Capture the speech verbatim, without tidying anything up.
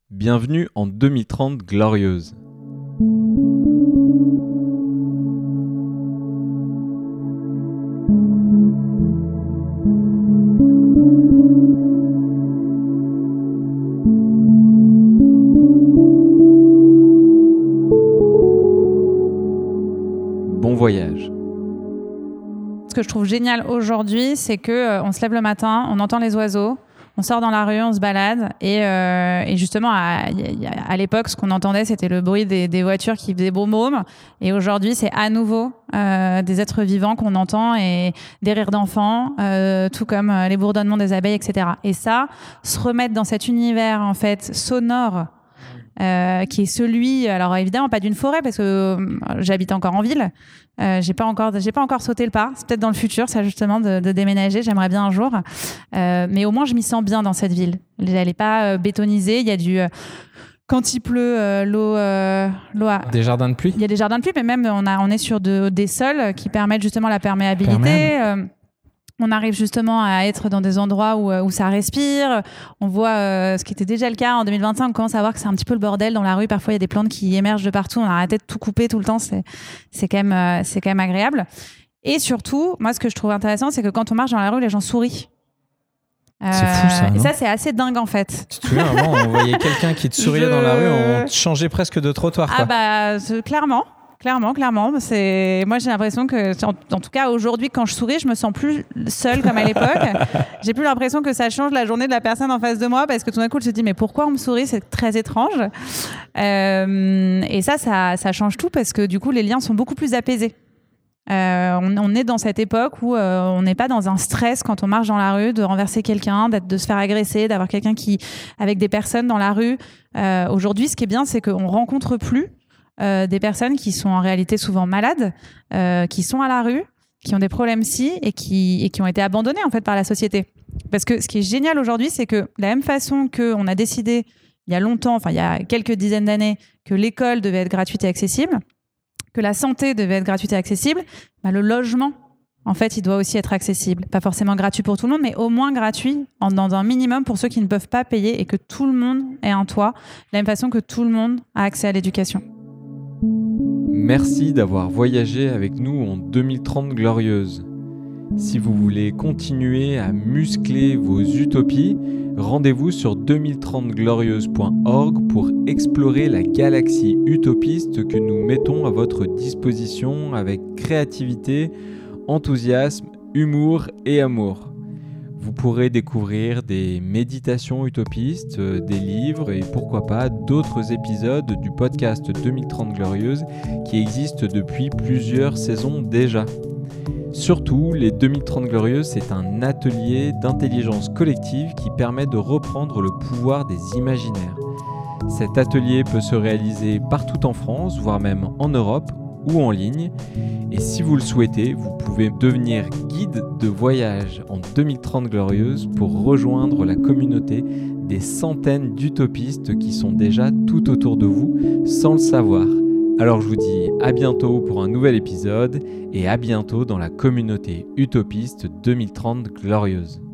Bienvenue en deux mille trente glorieuse. Bon voyage. Ce que je trouve génial aujourd'hui, c'est que euh, on se lève le matin, on entend les oiseaux, on sort dans la rue, on se balade et, euh, et justement à, à l'époque, ce qu'on entendait, c'était le bruit des, des voitures qui faisaient boum boum. Et aujourd'hui, c'est à nouveau euh, des êtres vivants qu'on entend et des rires d'enfants, euh, tout comme les bourdonnements des abeilles, et cetera. Et ça, se remettre dans cet univers en fait sonore. Euh, qui est celui, alors évidemment pas d'une forêt parce que euh, j'habite encore en ville, euh, j'ai pas encore, j'ai pas encore sauté le pas. C'est peut-être dans le futur, ça justement de, de déménager. J'aimerais bien un jour, euh, mais au moins je m'y sens bien dans cette ville. Elle est pas euh, bétonisée. Il y a du euh, quand il pleut, euh, l'eau, euh, l'eau a... Des jardins de pluie. Il y a des jardins de pluie, mais même on a, on est sur de, des sols qui permettent justement la perméabilité. Euh, On arrive justement à être dans des endroits où, où ça respire. On voit euh, ce qui était déjà le cas en deux mille vingt-cinq. On commence à voir que c'est un petit peu le bordel dans la rue. Parfois, il y a des plantes qui émergent de partout. On a arrêté de tout couper tout le temps. C'est, c'est, quand même, euh, c'est quand même agréable. Et surtout, moi, ce que je trouve intéressant, c'est que quand on marche dans la rue, les gens sourient. Euh, c'est fou ça. Et ça, c'est assez dingue en fait. Tu te souviens, avant, on voyait quelqu'un qui te souriait je... dans la rue, on changeait presque de trottoir. Quoi. Ah bah, c'est, clairement. Clairement, clairement. C'est... Moi, j'ai l'impression que, en, en tout cas, aujourd'hui, quand je souris, je me sens plus seule comme à l'époque. J'ai plus l'impression que ça change la journée de la personne en face de moi parce que tout d'un coup, je me dis, mais pourquoi on me sourit ? C'est très étrange. Euh, et ça, ça, ça change tout parce que du coup, les liens sont beaucoup plus apaisés. Euh, on, on est dans cette époque où euh, on n'est pas dans un stress quand on marche dans la rue de renverser quelqu'un, d'être, de se faire agresser, d'avoir quelqu'un qui, avec des personnes dans la rue. Euh, aujourd'hui, ce qui est bien, c'est qu'on rencontre plus Euh, des personnes qui sont en réalité souvent malades, euh, qui sont à la rue, qui ont des problèmes psy et qui, et qui ont été abandonnées en fait par la société. Parce que ce qui est génial aujourd'hui, c'est que de la même façon qu'on a décidé il y a longtemps, enfin il y a quelques dizaines d'années, que l'école devait être gratuite et accessible, que la santé devait être gratuite et accessible, bah, le logement, en fait, il doit aussi être accessible. Pas forcément gratuit pour tout le monde, mais au moins gratuit en, dans un minimum pour ceux qui ne peuvent pas payer et que tout le monde ait un toit, de la même façon que tout le monde a accès à l'éducation. Merci d'avoir voyagé avec nous en deux mille trente glorieuse. Si vous voulez continuer à muscler vos utopies, rendez-vous sur deux mille trente glorieuse point org pour explorer la galaxie utopiste que nous mettons à votre disposition avec créativité, enthousiasme, humour et amour. Vous pourrez découvrir des méditations utopistes, des livres et pourquoi pas d'autres épisodes du podcast deux mille trente glorieuse qui existent depuis plusieurs saisons déjà. Surtout, les deux mille trente glorieuses, c'est un atelier d'intelligence collective qui permet de reprendre le pouvoir des imaginaires. Cet atelier peut se réaliser partout en France, voire même en Europe ou en ligne. Et si vous le souhaitez, vous pouvez devenir guide de voyage en deux mille trente glorieuse pour rejoindre la communauté des centaines d'utopistes qui sont déjà tout autour de vous sans le savoir. Alors je vous dis à bientôt pour un nouvel épisode et à bientôt dans la communauté utopiste deux mille trente glorieuse.